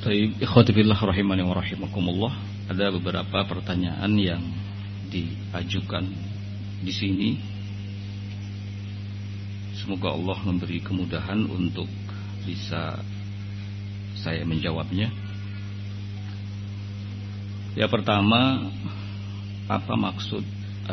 Baik, ikhwati billah rahimani wa rahimakumullah. Ada beberapa pertanyaan yang diajukan di sini. Semoga Allah memberi kemudahan untuk bisa saya menjawabnya. Ya, pertama, apa maksud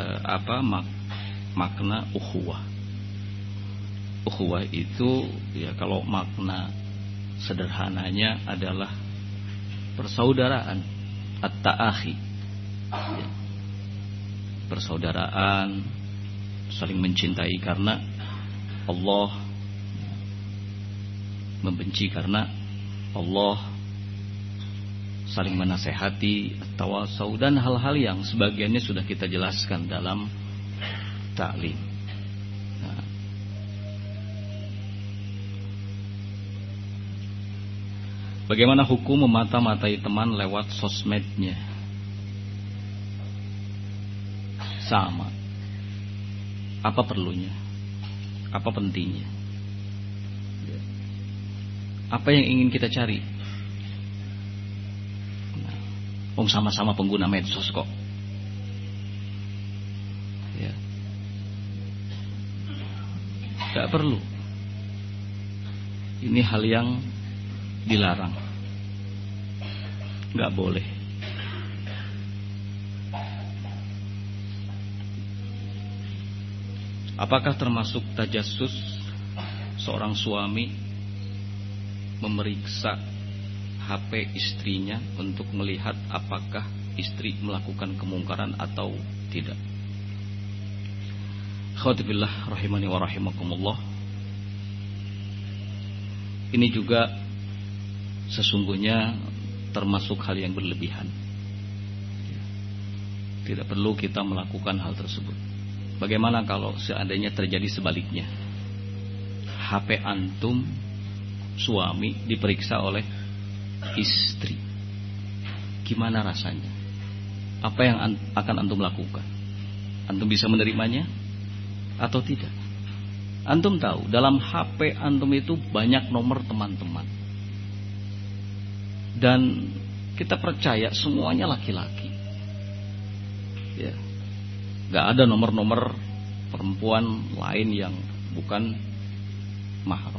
makna ukhuwah? Ukhuwah itu ya kalau makna sederhananya adalah persaudaraan, at-ta'akhi, ya. Persaudaraan, saling mencintai karena Allah, membenci karena Allah, saling menasehati, at-tawasau, dan hal-hal yang sebagiannya sudah kita jelaskan dalam ta'lim. Nah, bagaimana hukum memata-matai teman lewat sosmednya? Sama. Apa perlunya? Apa pentingnya? Apa yang ingin kita cari? Sama-sama pengguna medsos kok. Ya. Gak perlu. Ini hal yang dilarang. Gak boleh. Apakah termasuk tajassus seorang suami memeriksa HP istrinya untuk melihat apakah istri melakukan kemungkaran atau tidak? Khawatibillah rahimani wa rahimakumullah. Ini juga sesungguhnya termasuk hal yang berlebihan. Tidak perlu kita melakukan hal tersebut. Bagaimana kalau seandainya terjadi sebaliknya? HP antum suami diperiksa oleh istri. Gimana rasanya? Apa yang akan antum lakukan? Antum bisa menerimanya atau tidak? Antum tahu dalam HP antum itu banyak nomor teman-teman. Dan kita percaya semuanya laki-laki. Ya. Gak ada nomor-nomor perempuan lain yang bukan mahram.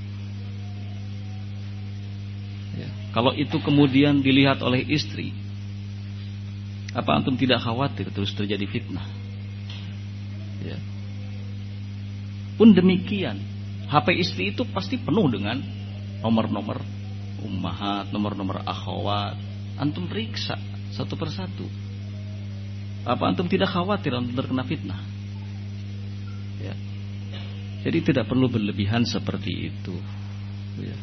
Ya. Kalau itu kemudian dilihat oleh istri, apa antum tidak khawatir terus terjadi fitnah? Ya. Pun demikian, HP istri itu pasti penuh dengan nomor-nomor ummahat, nomor-nomor akhwat. Antum periksa satu persatu. Apa antum tidak khawatir antum terkena fitnah? Ya. Jadi tidak perlu berlebihan seperti itu. Ya.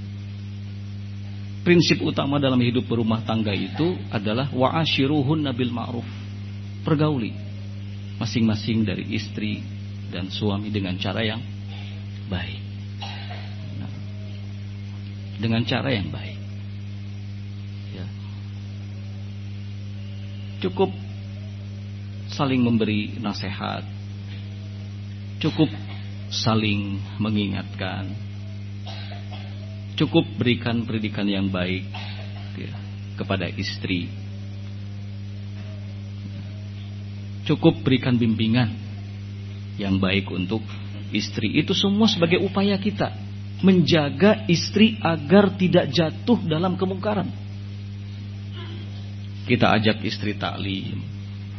Prinsip utama dalam hidup berumah tangga itu adalah wa'ashiruhunna bil ma'ruf. Pergauli masing-masing dari istri dan suami dengan cara yang baik. Nah, dengan cara yang baik. Ya. Cukup saling memberi nasihat, cukup saling mengingatkan, cukup berikan pendidikan yang baik ya, kepada istri, cukup berikan bimbingan yang baik untuk istri. Itu semua sebagai upaya kita menjaga istri agar tidak jatuh dalam kemungkaran. Kita ajak istri taklim.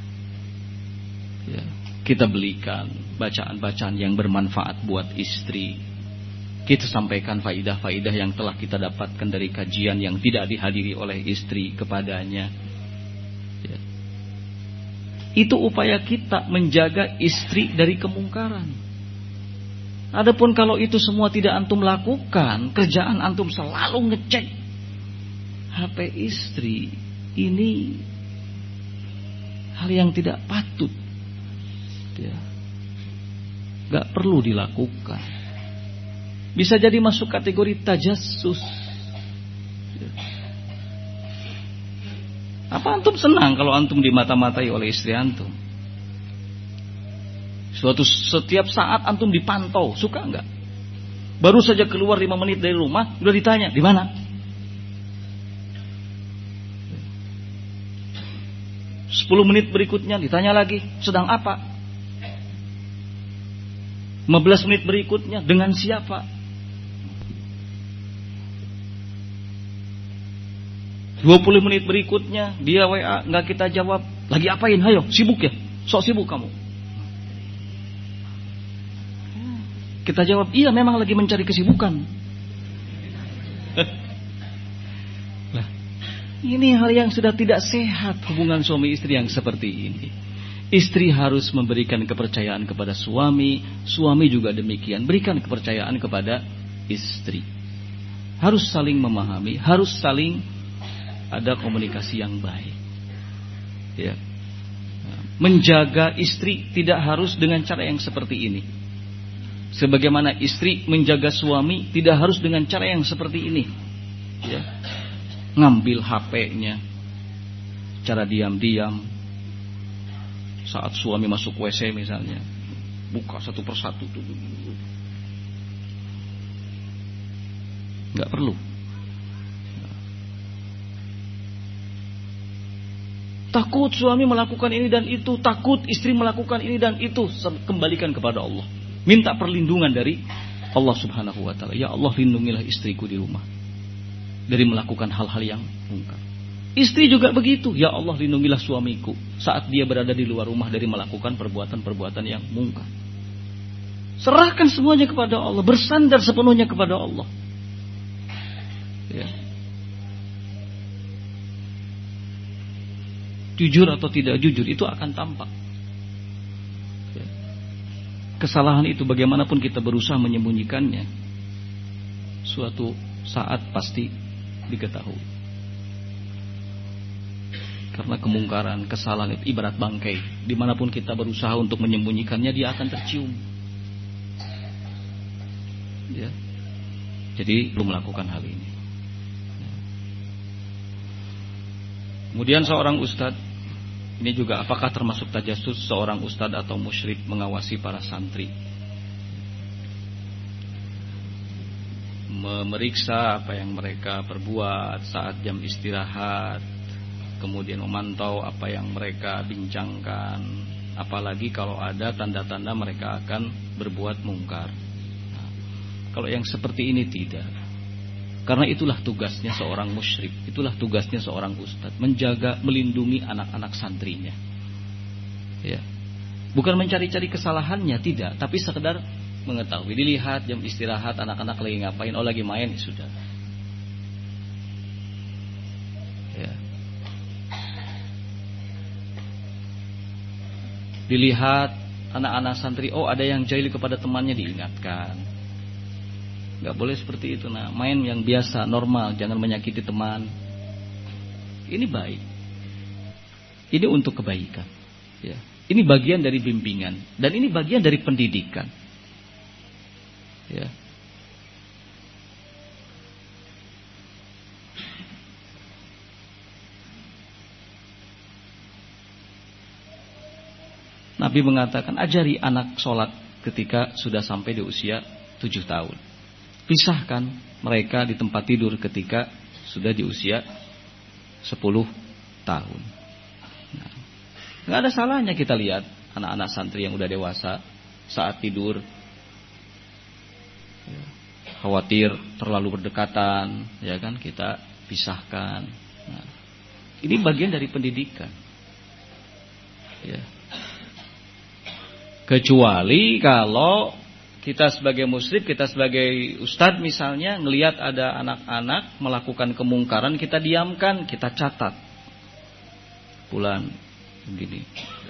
Ya, kita belikan bacaan-bacaan yang bermanfaat buat istri. Kita sampaikan faidah-faidah yang telah kita dapatkan dari kajian yang tidak dihadiri oleh istri kepadanya. Ya. Itu upaya kita menjaga istri dari kemungkaran. Adapun kalau itu semua tidak antum lakukan, kerjaan antum selalu ngecek HP istri, ini hal yang tidak patut. Ya. Gak perlu dilakukan. Bisa jadi masuk kategori tajassus. Ya. Apa antum senang kalau antum dimata-matai oleh istri antum? Setiap saat antum dipantau, suka enggak? Baru saja keluar 5 menit dari rumah, udah ditanya, di mana? 10 menit berikutnya ditanya lagi, sedang apa? 15 menit berikutnya, dengan siapa? 20 menit berikutnya dia WA, nggak kita jawab. Lagi apain? Hayo, sibuk ya? Sok sibuk kamu. Kita jawab, iya memang lagi mencari kesibukan. Nah, ini hal yang sudah tidak sehat hubungan suami istri yang seperti ini. Istri harus memberikan kepercayaan kepada suami, suami juga demikian, berikan kepercayaan kepada istri. Harus saling memahami, harus saling ada komunikasi yang baik. Ya. Menjaga istri tidak harus dengan cara yang seperti ini. Sebagaimana istri menjaga suami tidak harus dengan cara yang seperti ini. Ya. Ngambil HP-nya cara diam-diam. Saat suami masuk WC misalnya, buka satu persatu tuh. Enggak perlu. Takut suami melakukan ini dan itu, takut istri melakukan ini dan itu, kembalikan kepada Allah. Minta perlindungan dari Allah Subhanahu wa taala. Ya Allah, lindungilah istriku di rumah dari melakukan hal-hal yang mungkar. Istri juga begitu. Ya Allah, lindungilah suamiku saat dia berada di luar rumah dari melakukan perbuatan-perbuatan yang mungkar. Serahkan semuanya kepada Allah, bersandar sepenuhnya kepada Allah. Ya. Jujur atau tidak jujur itu akan tampak. Kesalahan itu bagaimanapun kita berusaha menyembunyikannya, suatu saat pasti diketahui. Karena kemungkaran, kesalahan itu ibarat bangkai. Dimanapun kita berusaha untuk menyembunyikannya, dia akan tercium. Ya. Jadi belum melakukan hal ini. Kemudian seorang ustadz, ini juga apakah termasuk tajasus seorang ustadz atau musyrik mengawasi para santri, memeriksa apa yang mereka perbuat saat jam istirahat, kemudian memantau apa yang mereka bincangkan, apalagi kalau ada tanda-tanda mereka akan berbuat mungkar. Nah, kalau yang seperti ini tidak. Karena itulah tugasnya seorang musyrik, itulah tugasnya seorang ustadz, menjaga, melindungi anak-anak santrinya. Ya. Bukan mencari-cari kesalahannya, tidak, tapi sekedar mengetahui. Dilihat jam istirahat anak-anak lagi ngapain, oh lagi main, sudah. Ya. Dilihat anak-anak santri, oh ada yang jahil kepada temannya, diingatkan. Gak boleh seperti itu. Nah, main yang biasa, normal, jangan menyakiti teman. Ini baik. Ini untuk kebaikan. Ya. Ini bagian dari bimbingan dan ini bagian dari pendidikan. Ya. Nabi mengatakan, ajari anak sholat ketika sudah sampai di usia 7 tahun. Pisahkan mereka di tempat tidur ketika sudah di usia 10 tahun. Nah, gak ada salahnya kita lihat anak-anak santri yang udah dewasa saat tidur, ya, khawatir terlalu berdekatan, ya kan, kita pisahkan. Nah, ini bagian dari pendidikan. Ya. Kecuali kalau kita sebagai muslim, kita sebagai ustadz misalnya, ngelihat ada anak-anak melakukan kemungkaran, kita diamkan, kita catat. Bulan begini.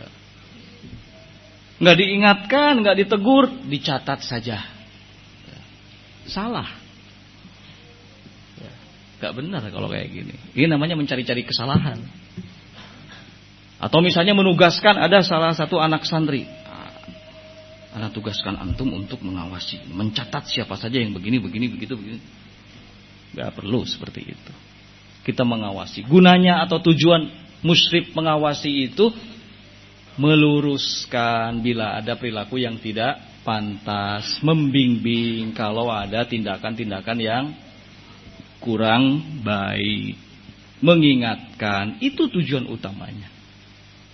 Nggak diingatkan, nggak ditegur, dicatat saja. Salah. Nggak benar kalau kayak gini. Ini namanya mencari-cari kesalahan. Atau misalnya menugaskan ada salah satu anak santri. Ana tugaskan antum untuk mengawasi, mencatat siapa saja yang begini, begitu. Gak perlu seperti itu. Kita mengawasi. Gunanya atau tujuan musyrif mengawasi itu meluruskan bila ada perilaku yang tidak pantas, membimbing kalau ada tindakan-tindakan yang kurang baik, mengingatkan. Itu tujuan utamanya.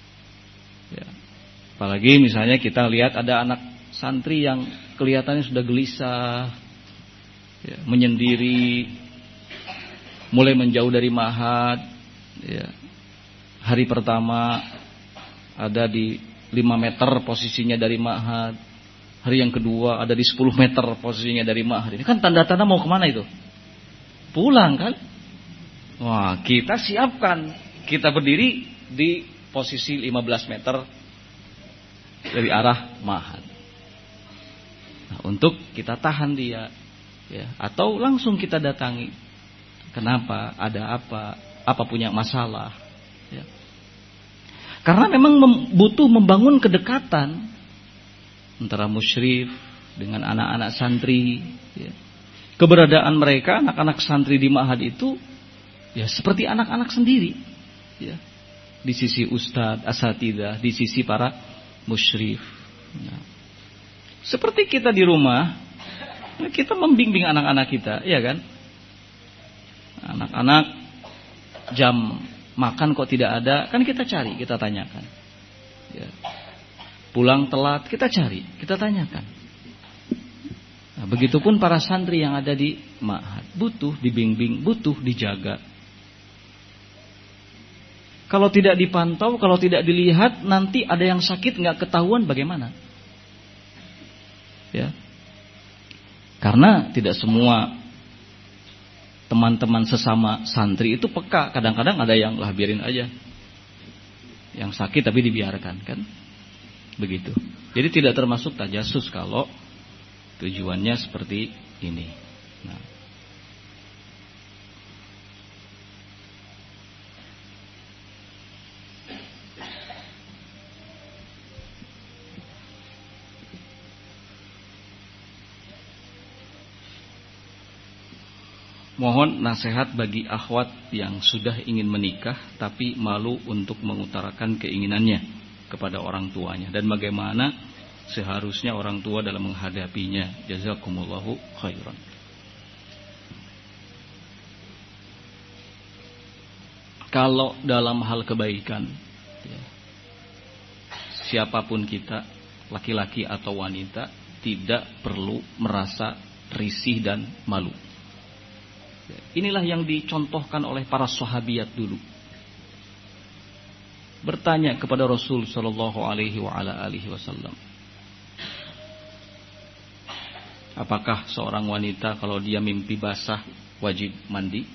Ya. Apalagi misalnya kita lihat ada anak santri yang kelihatannya sudah gelisah, ya, menyendiri, mulai menjauh dari ma'had. Ya. Hari pertama ada di 5 meter posisinya dari ma'had. Hari yang kedua ada di 10 meter posisinya dari ma'had. Ini kan tanda-tanda mau kemana itu? Pulang kan? Wah, kita siapkan. Kita berdiri di posisi 15 meter dari arah ma'had. Nah, untuk kita tahan dia, ya, atau langsung kita datangi. Kenapa? Ada apa? Apa punya masalah? Ya. Karena memang butuh membangun kedekatan antara musyrif dengan anak-anak santri. Ya. Keberadaan mereka, anak-anak santri di ma'had itu, ya seperti anak-anak sendiri. Ya. Di sisi ustadz, asatidah, di sisi para musyrif. Nah, seperti kita di rumah, kita membimbing anak-anak kita, ya kan? Anak-anak jam makan kok tidak ada, kan kita cari, kita tanyakan. Ya. Pulang telat, kita cari, kita tanyakan. Nah, begitupun para santri yang ada di ma'had, butuh dibimbing, butuh dijaga. Kalau tidak dipantau, kalau tidak dilihat, nanti ada yang sakit nggak ketahuan bagaimana? Ya, karena tidak semua teman-teman sesama santri itu peka. Kadang-kadang ada yang lah biarin aja, yang sakit tapi dibiarkan, kan? Begitu. Jadi tidak termasuk tajasus kalau tujuannya seperti ini. Nah. Mohon nasihat bagi akhwat yang sudah ingin menikah tapi malu untuk mengutarakan keinginannya kepada orang tuanya, dan bagaimana seharusnya orang tua dalam menghadapinya. Jazakumullahu khairan. Kalau dalam hal kebaikan, ya, siapapun kita, laki-laki atau wanita, tidak perlu merasa risih dan malu. Inilah yang dicontohkan oleh para sahabiat dulu. Bertanya kepada Rasul sallallahu alaihi wasallam, apakah seorang wanita kalau dia mimpi basah wajib mandi?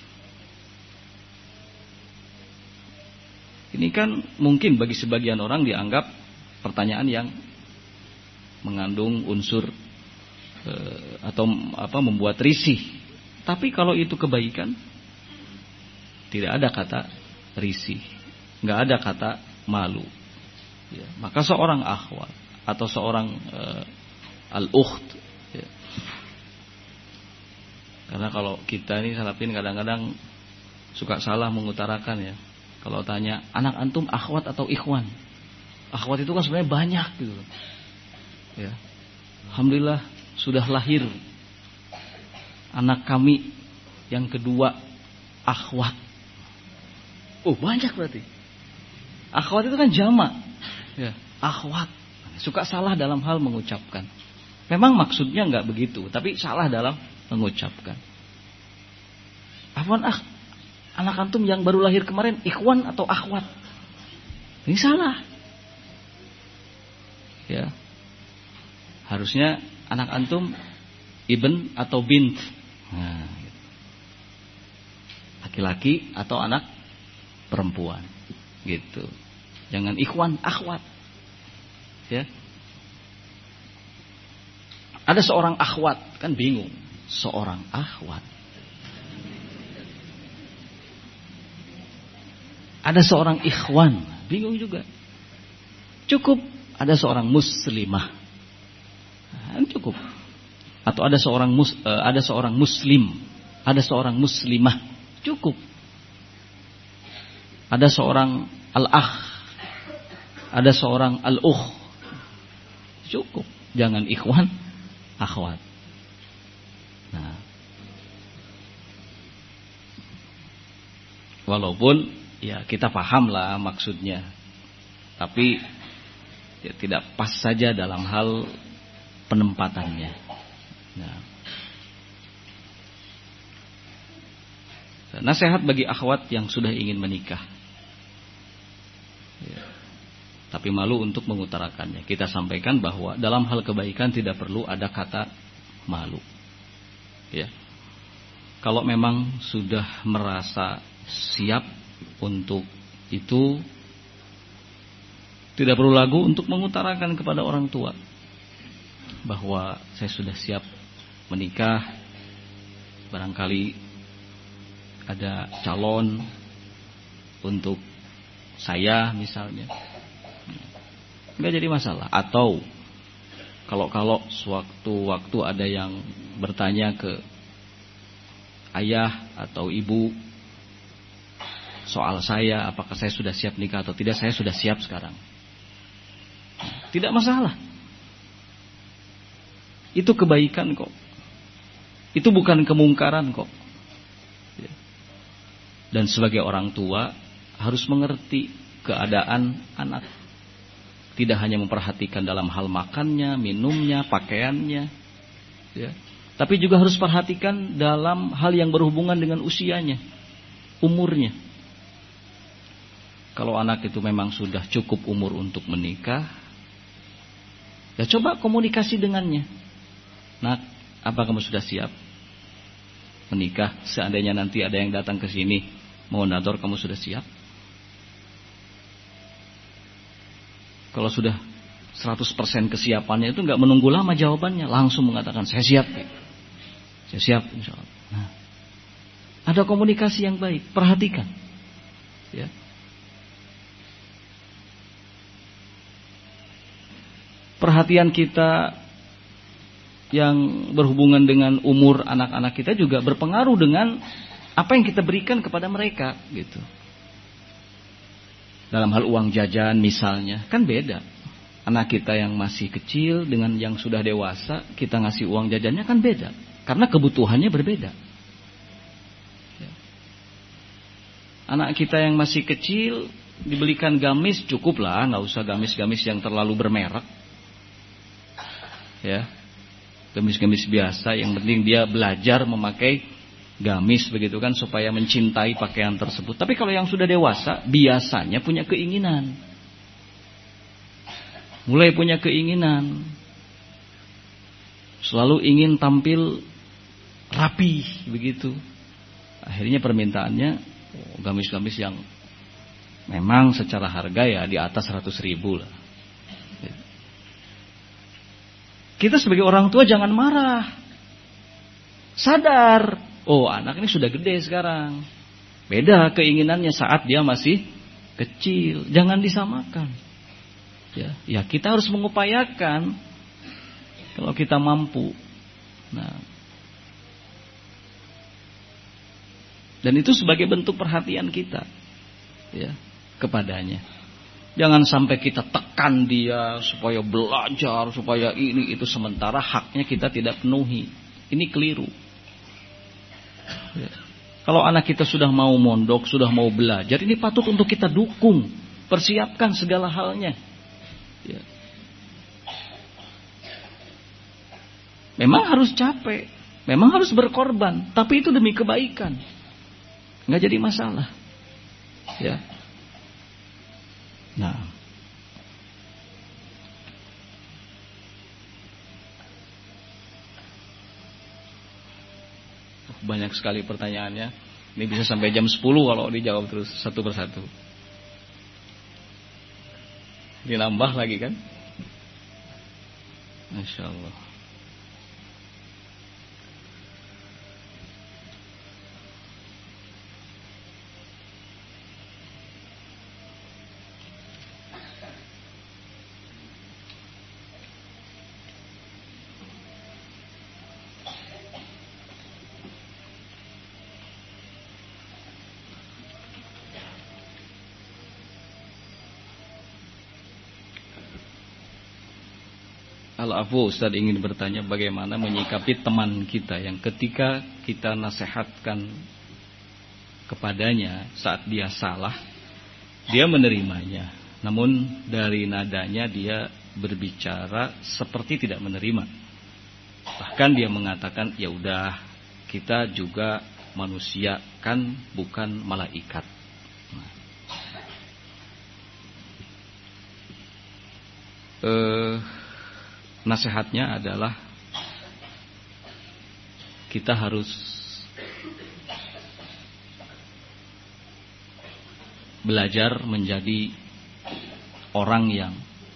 Ini kan mungkin bagi sebagian orang dianggap pertanyaan yang mengandung unsur atau membuat risih. Tapi kalau itu kebaikan, tidak ada kata risih, nggak ada kata malu. Ya, maka seorang akhwat atau seorang al-ukht, ya. Karena kalau kita ini salafin kadang-kadang suka salah mengutarakan, ya. Kalau tanya anak antum akhwat atau ikhwan, akhwat itu kan sebenarnya banyak gitu. Ya. Alhamdulillah sudah lahir anak kami yang kedua akhwat. Oh, banyak berarti. Akhwat itu kan jamak. Ya, akhwat. Suka salah dalam hal mengucapkan. Memang maksudnya enggak begitu, tapi salah dalam mengucapkan. Afwan anak antum yang baru lahir kemarin ikhwan atau akhwat? Ini salah. Ya. Harusnya anak antum ibn atau bint. Nah, laki-laki atau anak perempuan, gitu. Jangan ikhwan, akhwat. Ya. Ada seorang akhwat, kan bingung. Seorang akhwat. Ada seorang ikhwan, bingung juga. Cukup ada seorang muslimah. Nah, cukup. Atau ada seorang muslim, ada seorang muslimah, cukup. Ada seorang al-akh, ada seorang al-ukh, cukup. Jangan ikhwan, akhwat. Nah, walaupun ya kita pahamlah maksudnya. tapi ya, tidak pas saja dalam hal penempatannya. Nah, nasihat bagi akhwat yang sudah ingin menikah, ya, tapi malu untuk mengutarakannya. Kita sampaikan bahwa dalam hal kebaikan tidak perlu ada kata malu. Ya, kalau memang sudah merasa siap untuk itu, tidak perlu ragu untuk mengutarakan kepada orang tua bahwa saya sudah siap menikah. Barangkali ada calon untuk saya misalnya, nggak jadi masalah. Atau kalau sewaktu-waktu ada yang bertanya ke ayah atau ibu soal saya, apakah saya sudah siap nikah atau tidak, saya sudah siap sekarang. Tidak masalah. Itu kebaikan kok. Itu bukan kemungkaran kok. Dan sebagai orang tua harus mengerti keadaan anak. Tidak hanya memperhatikan dalam hal makannya, minumnya, pakaiannya, ya, tapi juga harus perhatikan dalam hal yang berhubungan dengan usianya, umurnya. Kalau anak itu memang sudah cukup umur untuk menikah, ya coba komunikasi dengannya. Nak, apa kamu sudah siap menikah? Seandainya nanti ada yang datang ke sini mau nador, kamu sudah siap? Kalau sudah 100% kesiapannya itu nggak menunggu lama jawabannya, langsung mengatakan saya siap. Saya siap insya Allah. Nah, ada komunikasi yang baik, perhatikan. Ya. Perhatian kita yang berhubungan dengan umur anak-anak kita juga berpengaruh dengan apa yang kita berikan kepada mereka, gitu. Dalam hal uang jajan misalnya, kan beda. Anak kita yang masih kecil dengan yang sudah dewasa, kita ngasih uang jajannya kan beda, karena kebutuhannya berbeda. Anak kita yang masih kecil dibelikan gamis, cukuplah, nggak usah gamis-gamis yang terlalu bermerek. Ya, gamis-gamis biasa, yang penting dia belajar memakai gamis begitu kan, supaya mencintai pakaian tersebut. Tapi kalau yang sudah dewasa biasanya punya keinginan, mulai punya keinginan, selalu ingin tampil rapi begitu. Akhirnya permintaannya gamis-gamis yang memang secara harga ya di atas 100.000 lah. Kita sebagai orang tua jangan marah. Sadar, oh anak ini sudah gede sekarang. Beda keinginannya saat dia masih kecil. Jangan disamakan. Ya kita harus mengupayakan kalau kita mampu. Nah, dan itu sebagai bentuk perhatian kita, ya, kepadanya. Jangan sampai kita tekan dia supaya belajar, supaya ini itu, sementara haknya kita tidak penuhi. Ini keliru. Ya. Kalau anak kita sudah mau mondok, sudah mau belajar, ini patut untuk kita dukung, persiapkan segala halnya. Ya. Memang harus capek, memang harus berkorban, tapi itu demi kebaikan, nggak jadi masalah. Ya. Nah, banyak sekali pertanyaannya. Ini bisa sampai jam 10 kalau dijawab terus satu persatu. Dinambah lagi kan? Masya Allah. Al-Afu, Ustaz ingin bertanya bagaimana menyikapi teman kita yang ketika kita nasihatkan kepadanya saat dia salah, dia menerimanya. Namun dari nadanya dia berbicara seperti tidak menerima. Bahkan dia mengatakan, ya udah, kita juga manusia kan, bukan malaikat. Nasihatnya adalah kita harus belajar menjadi orang yang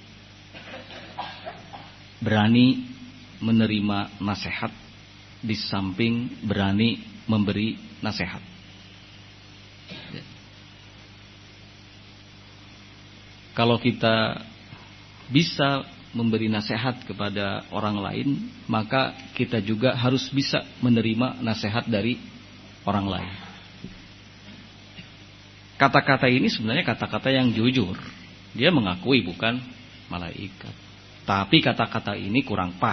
berani menerima nasihat di samping berani memberi nasihat. Kalau kita bisa memberi nasihat kepada orang lain, maka kita juga harus bisa menerima nasihat dari orang lain. Kata-kata ini sebenarnya kata-kata yang jujur. Dia mengakui bukan malaikat. Tapi kata-kata ini kurang pas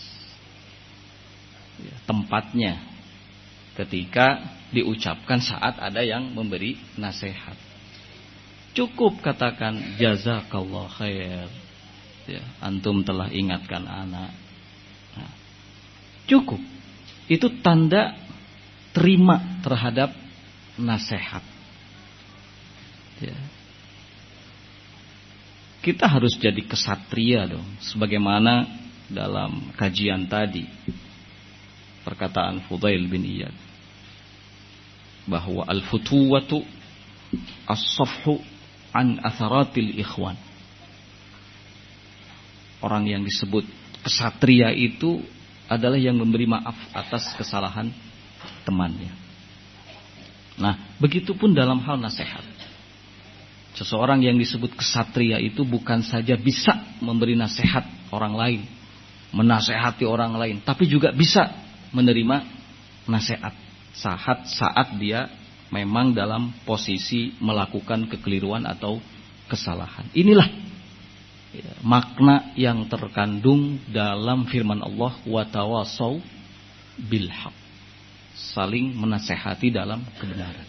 tempatnya ketika diucapkan saat ada yang memberi nasihat. Cukup katakan jazakallah khair. Ya, antum telah ingatkan anak. Nah, cukup. Itu tanda terima terhadap nasihat. Ya. Kita harus jadi kesatria dong, sebagaimana dalam kajian tadi perkataan Fudail bin Iyad bahwa al-futuwatu as-safhu an atharatil ikhwan. Orang yang disebut kesatria itu adalah yang memberi maaf atas kesalahan temannya. Nah, begitupun dalam hal nasihat. Seseorang yang disebut kesatria itu bukan saja bisa memberi nasihat orang lain, menasehati orang lain, tapi juga bisa menerima nasihat saat dia memang dalam posisi melakukan kekeliruan atau kesalahan. Inilah makna yang terkandung dalam firman Allah wa tawasau bil haq, saling menasehati dalam kebenaran.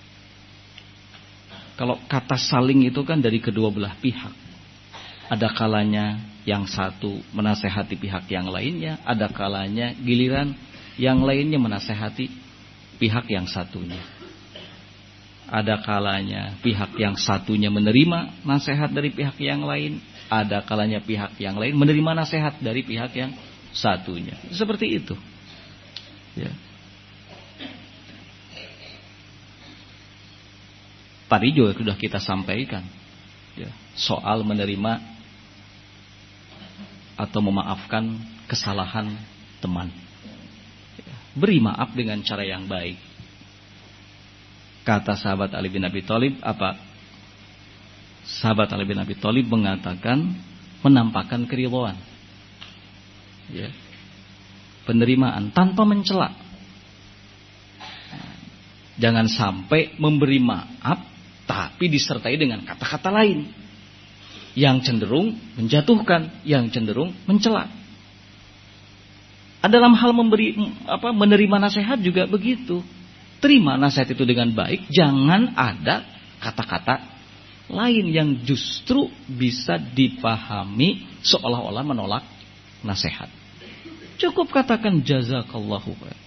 Kalau kata saling itu kan dari kedua belah pihak. Ada kalanya yang satu menasehati pihak yang lainnya, ada kalanya giliran yang lainnya menasehati pihak yang satunya. Ada kalanya pihak yang satunya menerima nasihat dari pihak yang lain, ada kalanya pihak yang lain menerima nasihat dari pihak yang satunya. Seperti itu. Ya. Tadi juga sudah kita sampaikan ya, soal menerima atau memaafkan kesalahan teman. Ya, beri maaf dengan cara yang baik. Kata sahabat Ali bin Abi Thalib apa? Sahabat Ali bin Abi Thalib mengatakan menampakkan keridhaan. Ya. Penerimaan tanpa mencela. Jangan sampai memberi maaf tapi disertai dengan kata-kata lain yang cenderung menjatuhkan, yang cenderung mencela. Dalam hal menerima nasihat juga begitu. Terima nasihat itu dengan baik, jangan ada kata-kata lain yang justru bisa dipahami seolah-olah menolak nasihat. Cukup katakan jazakallahu khair.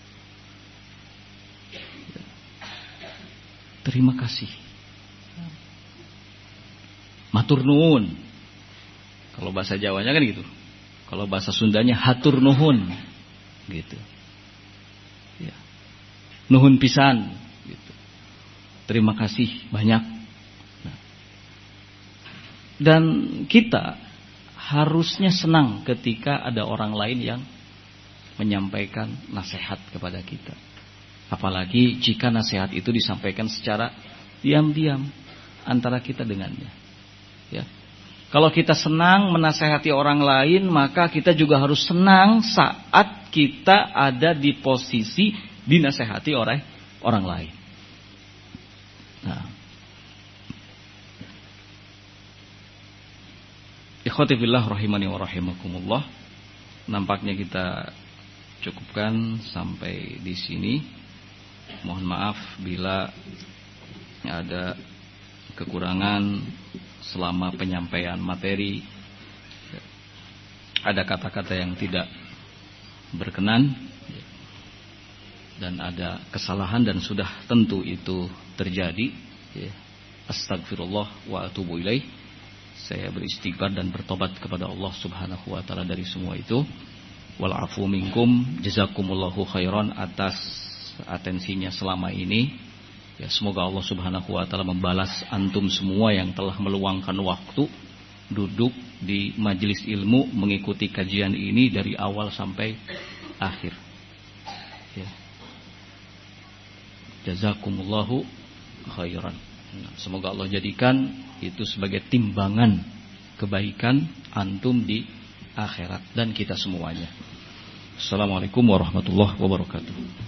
Terima kasih. Matur nuhun. Kalau bahasa Jawanya kan gitu. Kalau bahasa Sundanya hatur nuhun. Gitu. Ya. Nuhun pisan. Gitu. Terima kasih banyak. Nah. Dan kita harusnya senang ketika ada orang lain yang menyampaikan nasihat kepada kita. Apalagi jika nasihat itu disampaikan secara diam-diam antara kita dengannya. Ya. Kalau kita senang menasehati orang lain, maka kita juga harus senang saat kita ada di posisi dinasehati oleh orang lain. Nah. Ikhwati fillah rahimani wa rahimakumullah. Nampaknya kita cukupkan sampai di sini. Mohon maaf bila ada kekurangan. selama penyampaian materi ada kata-kata yang tidak berkenan dan ada kesalahan, dan sudah tentu itu terjadi. Astagfirullah wa atubu ilaih. Saya beristighfar dan bertobat kepada Allah Subhanahu wa taala dari semua itu. Wal afu minkum, jazakumullahu khairan atas atensinya selama ini. Ya, semoga Allah Subhanahu wa taala membalas antum semua yang telah meluangkan waktu duduk di majelis ilmu mengikuti kajian ini dari awal sampai akhir. Ya. Jazakumullahu khairan. Semoga Allah jadikan itu sebagai timbangan kebaikan antum di akhirat dan kita semuanya. Assalamualaikum warahmatullahi wabarakatuh.